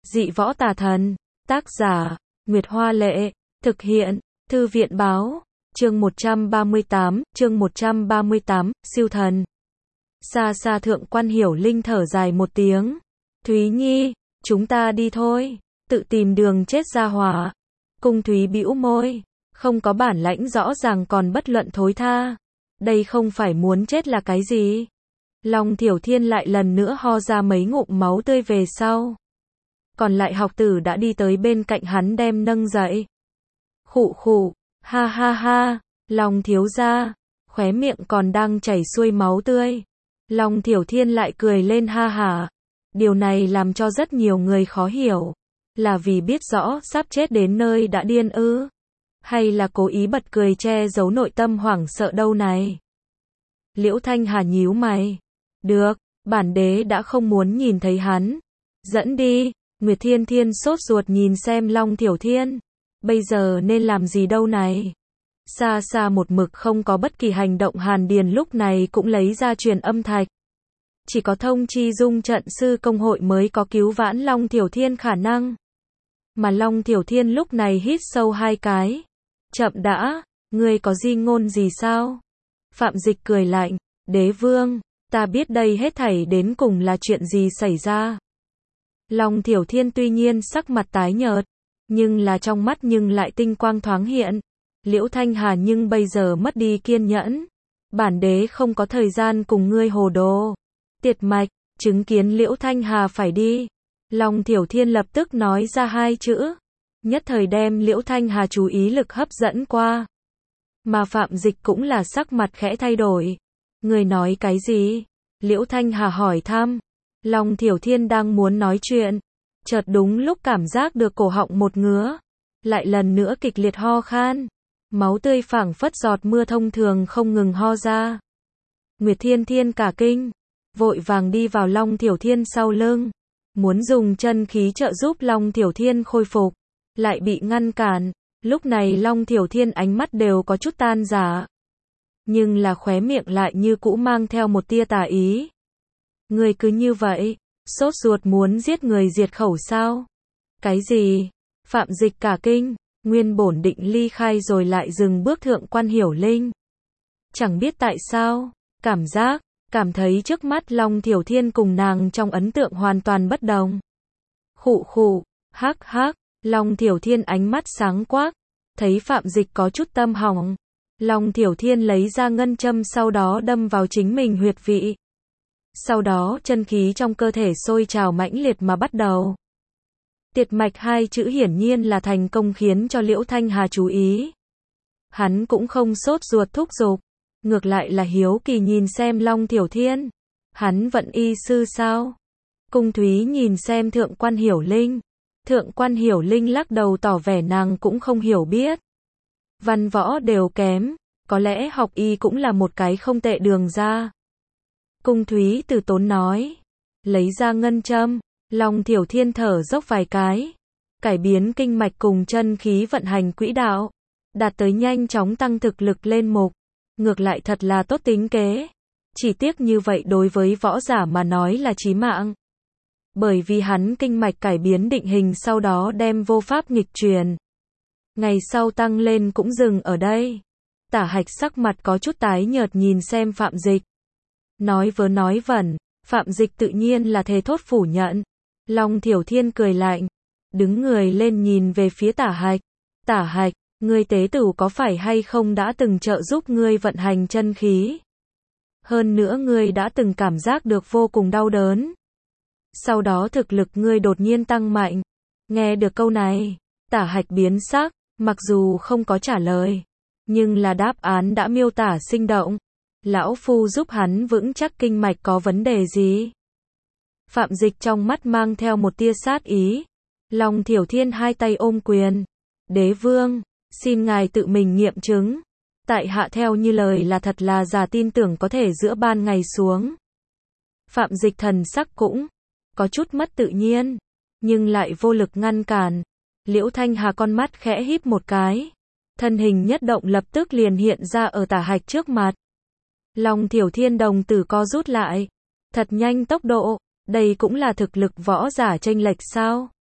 Dị võ tà thần. Tác giả, Nguyệt Hoa Lệ. Thực hiện, Thư viện Báo. Chương 138, siêu thần. Xa xa Thượng Quan Hiểu Linh thở dài một tiếng. Thúy Nhi, chúng ta đi thôi. Tự tìm đường chết ra hỏa. Cung Thúy bĩu môi. Không có bản lãnh rõ ràng còn bất luận thối tha. Đây không phải muốn chết là cái gì? Long Thiểu Thiên lại lần nữa ho ra mấy ngụm máu tươi về sau. Còn lại học tử đã đi tới bên cạnh hắn đem nâng dậy. Khụ khụ, ha ha ha, Long thiếu gia, khóe miệng còn đang chảy xuôi máu tươi. Long Thiểu Thiên lại cười lên ha hả. Điều này làm cho rất nhiều người khó hiểu. Là vì biết rõ sắp chết đến nơi đã điên ư? Hay là cố ý bật cười che giấu nội tâm hoảng sợ đâu này? Liễu Thanh Hà nhíu mày. Được, bản đế đã không muốn nhìn thấy hắn. Dẫn đi. Nguyệt Thiên Thiên sốt ruột nhìn xem Long Thiểu Thiên. Bây giờ nên làm gì đâu này? Xa xa một mực không có bất kỳ hành động Hàn Điền lúc này cũng lấy ra truyền âm thạch. Chỉ có thông chi dung trận sư công hội mới có cứu vãn Long Thiểu Thiên khả năng. Mà Long Thiểu Thiên lúc này hít sâu hai cái. Chậm đã, ngươi có di ngôn gì sao? Phạm Dịch cười lạnh. Đế vương, ta biết đây hết thảy đến cùng là chuyện gì xảy ra. Long Thiểu Thiên tuy nhiên sắc mặt tái nhợt, nhưng là trong mắt nhưng lại tinh quang thoáng hiện. Liễu Thanh Hà nhưng bây giờ mất đi kiên nhẫn. Bản đế không có thời gian cùng ngươi hồ đồ. Tiệt mạch, chứng kiến Liễu Thanh Hà phải đi. Long Thiểu Thiên lập tức nói ra hai chữ. Nhất thời đem Liễu Thanh Hà chú ý lực hấp dẫn qua. Mà Phạm Dịch cũng là sắc mặt khẽ thay đổi. Người nói cái gì? Liễu Thanh Hà hỏi thăm. Long Thiểu Thiên đang muốn nói chuyện. Chợt đúng lúc cảm giác được cổ họng một ngứa. Lại lần nữa kịch liệt ho khan. Máu tươi phảng phất giọt mưa thông thường không ngừng ho ra. Nguyệt Thiên Thiên cả kinh. Vội vàng đi vào Long Thiểu Thiên sau lưng. Muốn dùng chân khí trợ giúp Long Thiểu Thiên khôi phục. Lại bị ngăn cản. Lúc này Long Thiểu Thiên ánh mắt đều có chút tan rã. Nhưng là khóe miệng lại như cũ mang theo một tia tà ý. Người cứ như vậy, sốt ruột muốn giết người diệt khẩu sao? Cái gì? Phạm Dịch cả kinh, nguyên bổn định ly khai rồi lại dừng bước Thượng Quan Hiểu Linh. Chẳng biết tại sao, cảm thấy trước mắt Long Thiểu Thiên cùng nàng trong ấn tượng hoàn toàn bất đồng. Khụ khụ, hắc hắc, Long Thiểu Thiên ánh mắt sáng quắc, thấy Phạm Dịch có chút tâm hỏng. Long Thiểu Thiên lấy ra ngân châm sau đó đâm vào chính mình huyệt vị. Sau đó chân khí trong cơ thể sôi trào mãnh liệt mà bắt đầu. Tiệt mạch hai chữ hiển nhiên là thành công khiến cho Liễu Thanh Hà chú ý. Hắn cũng không sốt ruột thúc giục, ngược lại là hiếu kỳ nhìn xem Long Thiểu Thiên. Hắn vận y sư sao? Cung Thúy nhìn xem Thượng Quan Hiểu Linh. Thượng Quan Hiểu Linh lắc đầu tỏ vẻ nàng cũng không hiểu biết. Văn võ đều kém, có lẽ học y cũng là một cái không tệ đường ra. Cung Thúy từ tốn nói. Lấy ra ngân châm, Long Thiểu Thiên thở dốc vài cái. Cải biến kinh mạch cùng chân khí vận hành quỹ đạo. Đạt tới nhanh chóng tăng thực lực lên mục. Ngược lại thật là tốt tính kế. Chỉ tiếc như vậy đối với võ giả mà nói là chí mạng. Bởi vì hắn kinh mạch cải biến định hình sau đó đem vô pháp nghịch truyền. Ngày sau tăng lên cũng dừng ở đây. Tả Hạch sắc mặt có chút tái nhợt nhìn xem Phạm Dịch. Nói vớ nói vẩn, Phạm Dịch tự nhiên là thề thốt phủ nhận. Long Thiểu Thiên cười lạnh, đứng người lên nhìn về phía Tả Hạch. Tả Hạch, ngươi tế tử có phải hay không đã từng trợ giúp ngươi vận hành chân khí? Hơn nữa ngươi đã từng cảm giác được vô cùng đau đớn. Sau đó thực lực ngươi đột nhiên tăng mạnh. Nghe được câu này, Tả Hạch biến sắc, mặc dù không có trả lời, nhưng là đáp án đã miêu tả sinh động. Lão phu giúp hắn vững chắc kinh mạch có vấn đề gì? Phạm Dịch trong mắt mang theo một tia sát ý. Long Thiểu Thiên hai tay ôm quyền. Đế vương, xin ngài tự mình nghiệm chứng. Tại hạ theo như lời là thật là giả tin tưởng có thể giữa ban ngày xuống. Phạm Dịch thần sắc cũng có chút mất tự nhiên, nhưng lại vô lực ngăn cản. Liễu Thanh Hà con mắt khẽ híp một cái. Thân hình nhất động lập tức liền hiện ra ở Tả Hạch trước mặt. Long Thiểu Thiên đồng tử co rút lại. Thật nhanh tốc độ, đây cũng là thực lực võ giả chênh lệch sao?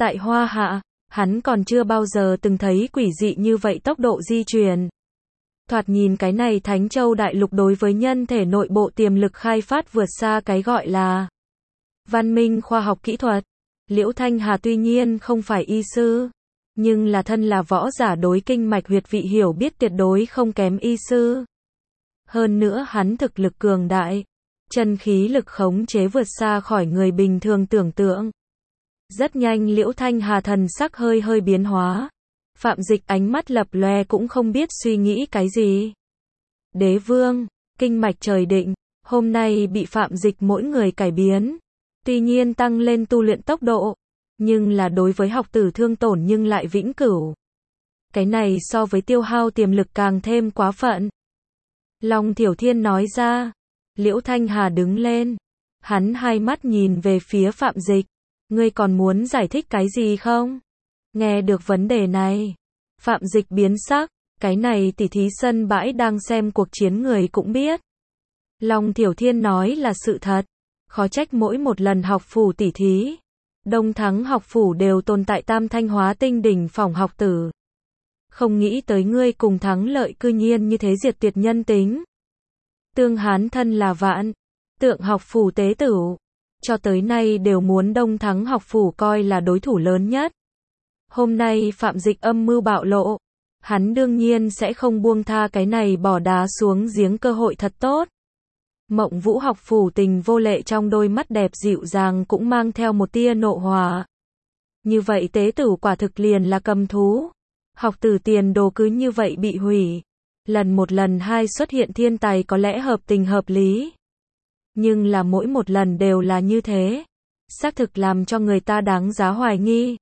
Tại Hoa Hạ, hắn còn chưa bao giờ từng thấy quỷ dị như vậy tốc độ di chuyển. Thoạt nhìn cái này Thánh Châu Đại Lục đối với nhân thể nội bộ tiềm lực khai phát vượt xa cái gọi là văn minh khoa học kỹ thuật. Liễu Thanh Hà tuy nhiên không phải y sư, nhưng là thân là võ giả đối kinh mạch huyệt vị hiểu biết tuyệt đối không kém y sư. Hơn nữa hắn thực lực cường đại, chân khí lực khống chế vượt xa khỏi người bình thường tưởng tượng. Rất nhanh Liễu Thanh Hà thần sắc hơi hơi biến hóa. Phạm Dịch ánh mắt lập lòe cũng không biết suy nghĩ cái gì. Đế vương, kinh mạch trời định, hôm nay bị Phạm Dịch mỗi người cải biến. Tuy nhiên tăng lên tu luyện tốc độ, nhưng là đối với học tử thương tổn nhưng lại vĩnh cửu. Cái này so với tiêu hao tiềm lực càng thêm quá phận. Long Thiểu Thiên nói ra. Liễu Thanh Hà đứng lên. Hắn hai mắt nhìn về phía Phạm Dịch. Ngươi còn muốn giải thích cái gì không? Nghe được vấn đề này, Phạm Dịch biến sắc, cái này tỉ thí sân bãi đang xem cuộc chiến người cũng biết. Long Thiểu Thiên nói là sự thật, khó trách mỗi một lần học phủ tỉ thí, Đông Thắng học phủ đều tồn tại tam thanh hóa tinh đỉnh phòng học tử. Không nghĩ tới ngươi cùng thắng lợi cư nhiên như thế diệt tuyệt nhân tính. Tương Hán thân là vạn, tượng học phủ tế tử, cho tới nay đều muốn Đông Thắng học phủ coi là đối thủ lớn nhất. Hôm nay Phạm Dịch âm mưu bạo lộ, hắn đương nhiên sẽ không buông tha cái này bỏ đá xuống giếng cơ hội thật tốt. Mộng Vũ học phủ tình vô lệ trong đôi mắt đẹp dịu dàng cũng mang theo một tia nộ hỏa. Như vậy tế tử quả thực liền là cầm thú. Học tử tiền đồ cứ như vậy bị hủy. Lần một lần hai xuất hiện thiên tài có lẽ hợp tình hợp lý. Nhưng là mỗi một lần đều là như thế. Xác thực làm cho người ta đáng giá hoài nghi.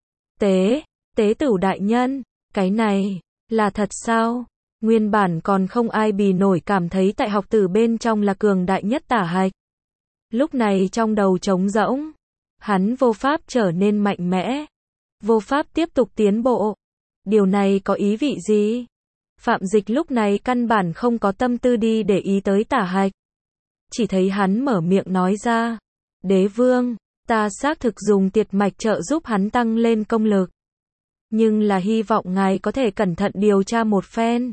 Tế tử đại nhân, cái này, là thật sao? Nguyên bản còn không ai bì nổi cảm thấy tại học tử bên trong là cường đại nhất tả hạch. Lúc này trong đầu trống rỗng, hắn vô pháp trở nên mạnh mẽ, vô pháp tiếp tục tiến bộ. Điều này có ý vị gì? Phạm Dịch lúc này căn bản không có tâm tư đi để ý tới tả hạch. Chỉ thấy hắn mở miệng nói ra, đế vương, ta xác thực dùng tiệt mạch trợ giúp hắn tăng lên công lực. Nhưng là hy vọng ngài có thể cẩn thận điều tra một phen.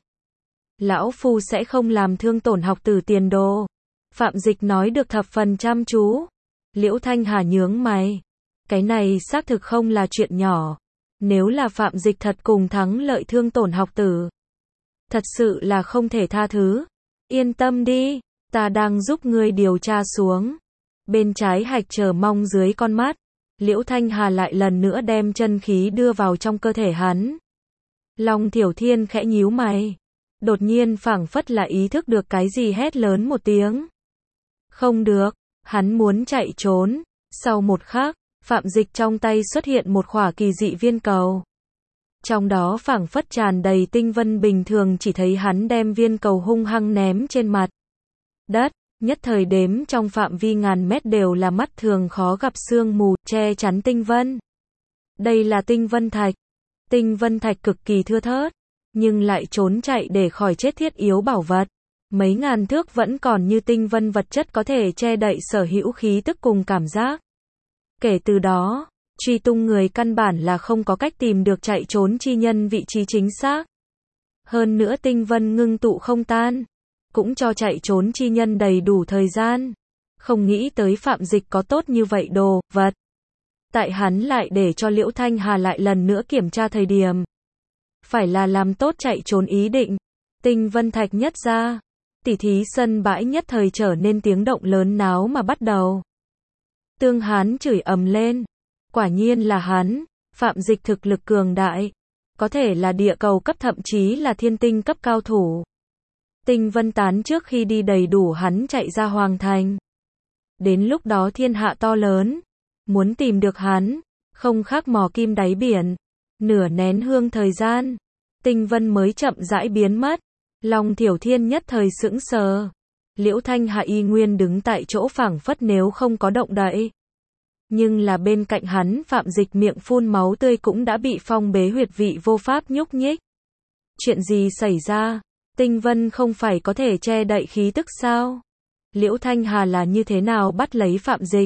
Lão phu sẽ không làm thương tổn học tử tiền đồ. Phạm Dịch nói được thập phần chăm chú. Liễu Thanh Hà nhướng mày. Cái này xác thực không là chuyện nhỏ. Nếu là Phạm Dịch thật cùng thắng lợi thương tổn học tử, thật sự là không thể tha thứ. Yên tâm đi, ta đang giúp ngươi điều tra xuống. Bên trái hạch chờ mong dưới con mắt. Liễu Thanh Hà lại lần nữa đem chân khí đưa vào trong cơ thể hắn. Long Thiểu Thiên khẽ nhíu mày. Đột nhiên phảng phất là ý thức được cái gì hét lớn một tiếng. Không được, hắn muốn chạy trốn. Sau một khắc, Phạm Dịch trong tay xuất hiện một khỏa kỳ dị viên cầu. Trong đó phảng phất tràn đầy tinh vân bình thường, chỉ thấy hắn đem viên cầu hung hăng ném trên mặt đất. Nhất thời đếm trong phạm vi ngàn mét đều là mắt thường khó gặp sương mù, che chắn tinh vân. Đây là tinh vân thạch. Tinh vân thạch cực kỳ thưa thớt, nhưng lại trốn chạy để khỏi chết thiết yếu bảo vật. Mấy ngàn thước vẫn còn như tinh vân vật chất có thể che đậy sở hữu khí tức cùng cảm giác. Kể từ đó, truy tung người căn bản là không có cách tìm được chạy trốn chi nhân vị trí chính xác. Hơn nữa tinh vân ngưng tụ không tan, cũng cho chạy trốn chi nhân đầy đủ thời gian. Không nghĩ tới Phạm Dịch có tốt như vậy đồ vật. Tại hắn lại để cho Liễu Thanh Hà lại lần nữa kiểm tra thời điểm. Phải là làm tốt chạy trốn ý định. Tinh vân thạch nhất ra. Tỉ thí sân bãi nhất thời trở nên tiếng động lớn náo mà bắt đầu. Tương Hán chửi ầm lên. Quả nhiên là hắn. Phạm Dịch thực lực cường đại. Có thể là địa cầu cấp thậm chí là thiên tinh cấp cao thủ. Tinh vân tán trước khi đi đầy đủ hắn chạy ra hoàng thành. Đến lúc đó thiên hạ to lớn. Muốn tìm được hắn, không khác mò kim đáy biển. Nửa nén hương thời gian, tinh vân mới chậm rãi biến mất. Long Thiểu Thiên nhất thời sững sờ. Liễu Thanh Hà y nguyên đứng tại chỗ phảng phất nếu không có động đậy. Nhưng là bên cạnh hắn Phạm Dịch miệng phun máu tươi cũng đã bị phong bế huyệt vị vô pháp nhúc nhích. Chuyện gì xảy ra? Tinh vân không phải có thể che đậy khí tức sao? Liễu Thanh Hà là như thế nào bắt lấy Phạm Dịch?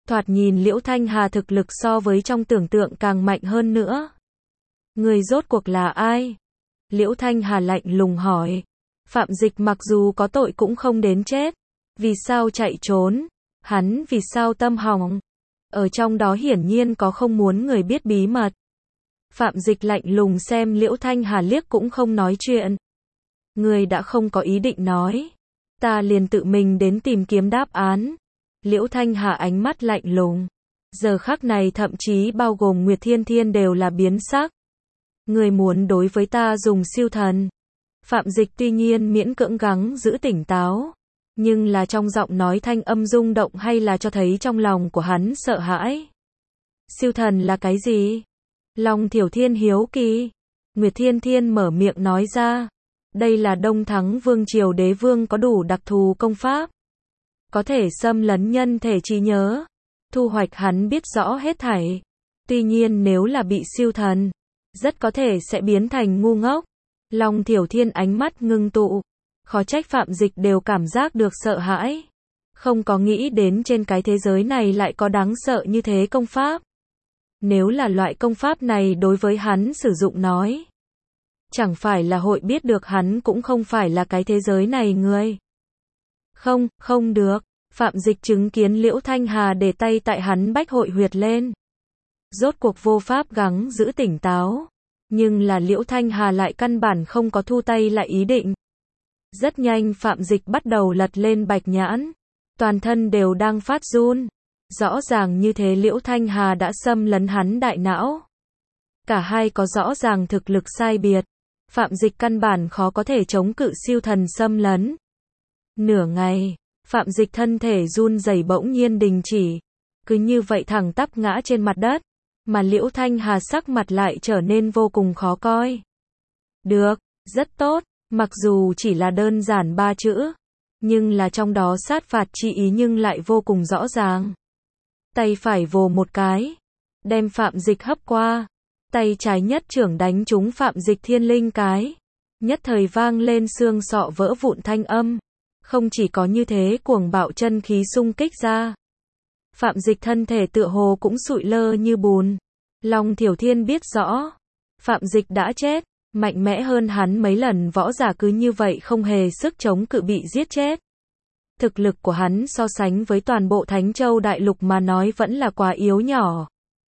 Thoạt nhìn Liễu Thanh Hà thực lực so với trong tưởng tượng càng mạnh hơn nữa. Người rốt cuộc là ai? Liễu Thanh Hà lạnh lùng hỏi. Phạm Dịch mặc dù có tội cũng không đến chết. Vì sao chạy trốn? Hắn vì sao tâm hỏng? Ở trong đó hiển nhiên có không muốn người biết bí mật. Phạm Dịch lạnh lùng xem Liễu Thanh Hà liếc cũng không nói chuyện. Người đã không có ý định nói. Ta liền tự mình đến tìm kiếm đáp án. Liễu Thanh Hà ánh mắt lạnh lùng. Giờ khắc này thậm chí bao gồm Nguyệt Thiên Thiên đều là biến sắc. Người muốn đối với ta dùng siêu thần. Phạm Dịch tuy nhiên miễn cưỡng gắng giữ tỉnh táo. Nhưng là trong giọng nói thanh âm rung động hay là cho thấy trong lòng của hắn sợ hãi. Siêu thần là cái gì? Long Thiểu Thiên hiếu kỳ. Nguyệt Thiên Thiên mở miệng nói ra. Đây là Đông Thắng Vương Triều Đế Vương có đủ đặc thù công pháp. Có thể xâm lấn nhân thể trí nhớ. Thu hoạch hắn biết rõ hết thảy. Tuy nhiên nếu là bị siêu thần, rất có thể sẽ biến thành ngu ngốc. Long Thiểu Thiên ánh mắt ngưng tụ. Khó trách Phạm Dịch đều cảm giác được sợ hãi. Không có nghĩ đến trên cái thế giới này lại có đáng sợ như thế công pháp. Nếu là loại công pháp này đối với hắn sử dụng nói. Chẳng phải là hội biết được hắn cũng không phải là cái thế giới này người. Không, không được. Phạm Dịch chứng kiến Liễu Thanh Hà để tay tại hắn bách hội huyệt lên. Rốt cuộc vô pháp gắng giữ tỉnh táo. Nhưng là Liễu Thanh Hà lại căn bản không có thu tay lại ý định. Rất nhanh Phạm Dịch bắt đầu lật lên bạch nhãn. Toàn thân đều đang phát run. Rõ ràng như thế Liễu Thanh Hà đã xâm lấn hắn đại não. Cả hai có rõ ràng thực lực sai biệt. Phạm Dịch căn bản khó có thể chống cự siêu thần xâm lấn. Nửa ngày, Phạm Dịch thân thể run rẩy bỗng nhiên đình chỉ. Cứ như vậy thẳng tắp ngã trên mặt đất. Mà Liễu Thanh Hà sắc mặt lại trở nên vô cùng khó coi. Được, rất tốt. Mặc dù chỉ là đơn giản 3 chữ. Nhưng là trong đó sát phạt chi ý nhưng lại vô cùng rõ ràng. Tay phải vồ một cái. Đem Phạm Dịch hấp qua. Tay trái nhất trưởng đánh trúng Phạm Dịch thiên linh cái. Nhất thời vang lên xương sọ vỡ vụn thanh âm. Không chỉ có như thế cuồng bạo chân khí xung kích ra. Phạm Dịch thân thể tựa hồ cũng sụi lơ như bùn. Long Thiểu Thiên biết rõ. Phạm Dịch đã chết. Mạnh mẽ hơn hắn mấy lần võ giả cứ như vậy không hề sức chống cự bị giết chết. Thực lực của hắn so sánh với toàn bộ Thánh Châu Đại Lục mà nói vẫn là quá yếu nhỏ.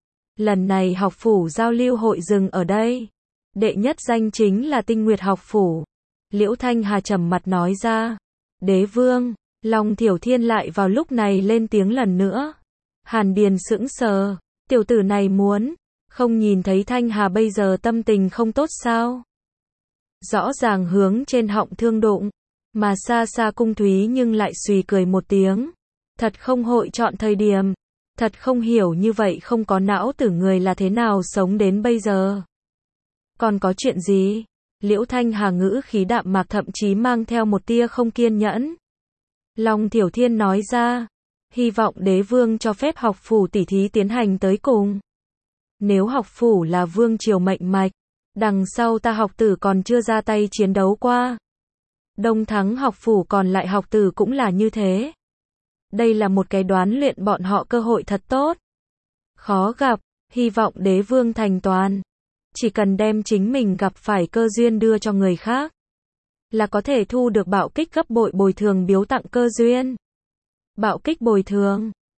Lần này học phủ giao lưu hội dừng ở đây. Đệ nhất danh chính là Tinh Nguyệt học phủ. Liễu Thanh Hà trầm mặt nói ra. Đế Vương, Long Thiểu Thiên lại vào lúc này lên tiếng lần nữa. Hàn Điền sững sờ, tiểu tử này muốn, không nhìn thấy Thanh Hà bây giờ tâm tình không tốt sao? Rõ ràng hướng trên họng thương đụng, mà xa xa Cung Thúy nhưng lại suy cười một tiếng. Thật không hội chọn thời điểm, thật không hiểu như vậy không có não tử người là thế nào sống đến bây giờ. Còn có chuyện gì? Liễu Thanh Hà ngữ khí đạm mạc thậm chí mang theo một tia không kiên nhẫn. Long Thiểu Thiên nói ra, hy vọng Đế Vương cho phép học phủ tỉ thí tiến hành tới cùng. Nếu học phủ là vương triều mệnh mạch, đằng sau ta học tử còn chưa ra tay chiến đấu qua. Đông Thắng học phủ còn lại học tử cũng là như thế. Đây là một cái đoán luyện bọn họ cơ hội thật tốt. Khó gặp, hy vọng Đế Vương thành toàn. Chỉ cần đem chính mình gặp phải cơ duyên đưa cho người khác, là có thể thu được bạo kích gấp bội bồi thường biếu tặng cơ duyên. Bạo kích bồi thường.